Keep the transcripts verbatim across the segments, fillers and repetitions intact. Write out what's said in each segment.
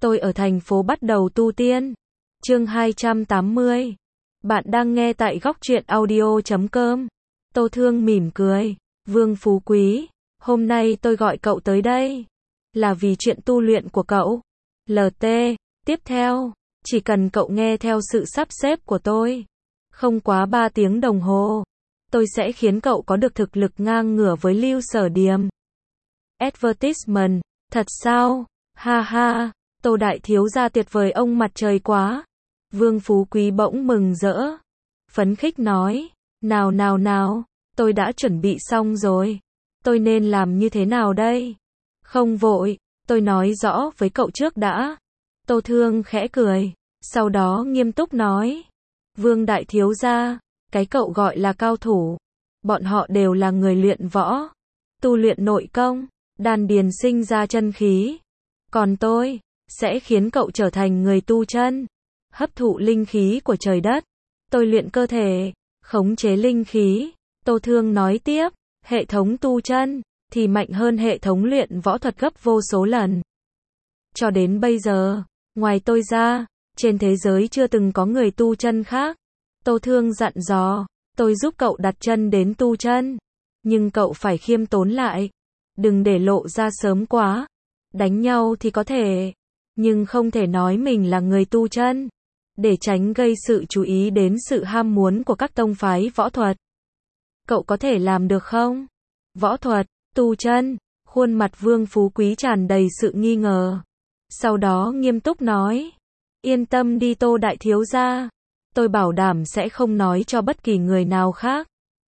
Tôi ở thành phố bắt đầu tu tiên. Chương hai trăm tám mươi. Bạn đang nghe tại góc truyện audio chấm com. Tô Thương mỉm cười. Vương Phú Quý, hôm nay tôi gọi cậu tới đây là vì chuyện tu luyện của cậu. lờ tê, tiếp theo, chỉ cần cậu nghe theo sự sắp xếp của tôi, không quá ba tiếng đồng hồ, tôi sẽ khiến cậu có được thực lực ngang ngửa với Lưu Sở Điềm. Advertisement, thật sao? Ha ha, Tô đại thiếu gia tuyệt vời, ông mặt trời quá. Vương Phú Quý bỗng mừng rỡ, phấn khích nói, nào nào nào, tôi đã chuẩn bị xong rồi. Tôi nên làm như thế nào đây? Không vội, tôi nói rõ với cậu trước đã. Tô Thương khẽ cười, sau đó nghiêm túc nói, Vương đại thiếu gia, cái cậu gọi là cao thủ, bọn họ đều là người luyện võ, tu luyện nội công, đan điền sinh ra chân khí. Còn tôi, sẽ khiến cậu trở thành người tu chân, hấp thụ linh khí của trời đất. Tôi luyện cơ thể, khống chế linh khí. Tô Thương nói tiếp, hệ thống tu chân thì mạnh hơn hệ thống luyện võ thuật gấp vô số lần. Cho đến bây giờ, ngoài tôi ra, trên thế giới chưa từng có người tu chân khác. Tô Thương dặn dò, tôi giúp cậu đặt chân đến tu chân, nhưng cậu phải khiêm tốn lại, đừng để lộ ra sớm quá. Đánh nhau thì có thể, nhưng không thể nói mình là người tu chân, để tránh gây sự chú ý đến sự ham muốn của các tông phái võ thuật. Cậu có thể làm được không? Võ thuật, tu chân, khuôn mặt Vương Phú Quý tràn đầy sự nghi ngờ. Sau đó nghiêm túc nói, yên tâm đi Tô đại thiếu gia, tôi bảo đảm sẽ không nói cho bất kỳ người nào khác.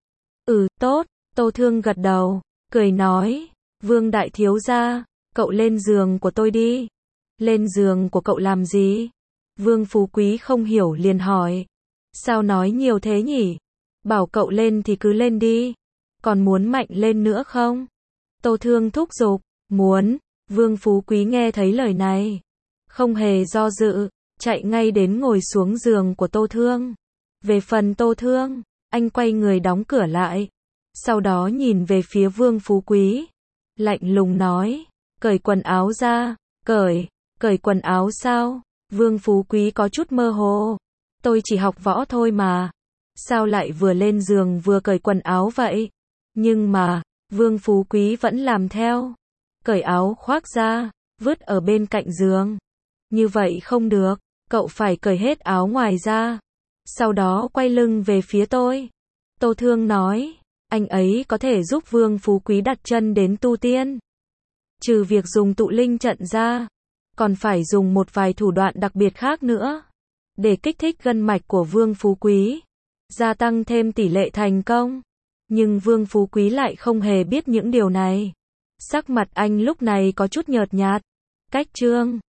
Ừ, tốt, Tô Thương gật đầu, cười nói, Vương đại thiếu gia, cậu lên giường của tôi đi. Lên giường của cậu làm gì? Vương Phú Quý không hiểu liền hỏi, sao nói nhiều thế nhỉ? Bảo cậu lên thì cứ lên đi. Còn muốn mạnh lên nữa không? Tô Thương thúc giục, muốn. Vương Phú Quý nghe thấy lời này, không hề do dự, chạy ngay đến ngồi xuống giường của Tô Thương. Về phần Tô Thương, anh quay người đóng cửa lại, sau đó nhìn về phía Vương Phú Quý, lạnh lùng nói, cởi quần áo ra. Cởi, cởi quần áo sao? Vương Phú Quý có chút mơ hồ. Tôi chỉ học võ thôi mà. Sao lại vừa lên giường vừa cởi quần áo vậy? Nhưng mà, Vương Phú Quý vẫn làm theo. Cởi áo khoác ra, vứt ở bên cạnh giường. Như vậy không được, cậu phải cởi hết áo ngoài ra. Sau đó quay lưng về phía tôi. Tô Thương nói, anh ấy có thể giúp Vương Phú Quý đặt chân đến tu tiên. Trừ việc dùng tụ linh trận ra, còn phải dùng một vài thủ đoạn đặc biệt khác nữa, để kích thích gân mạch của Vương Phú Quý, gia tăng thêm tỷ lệ thành công. Nhưng Vương Phú Quý lại không hề biết những điều này. Sắc mặt anh lúc này có chút nhợt nhạt. Cách chương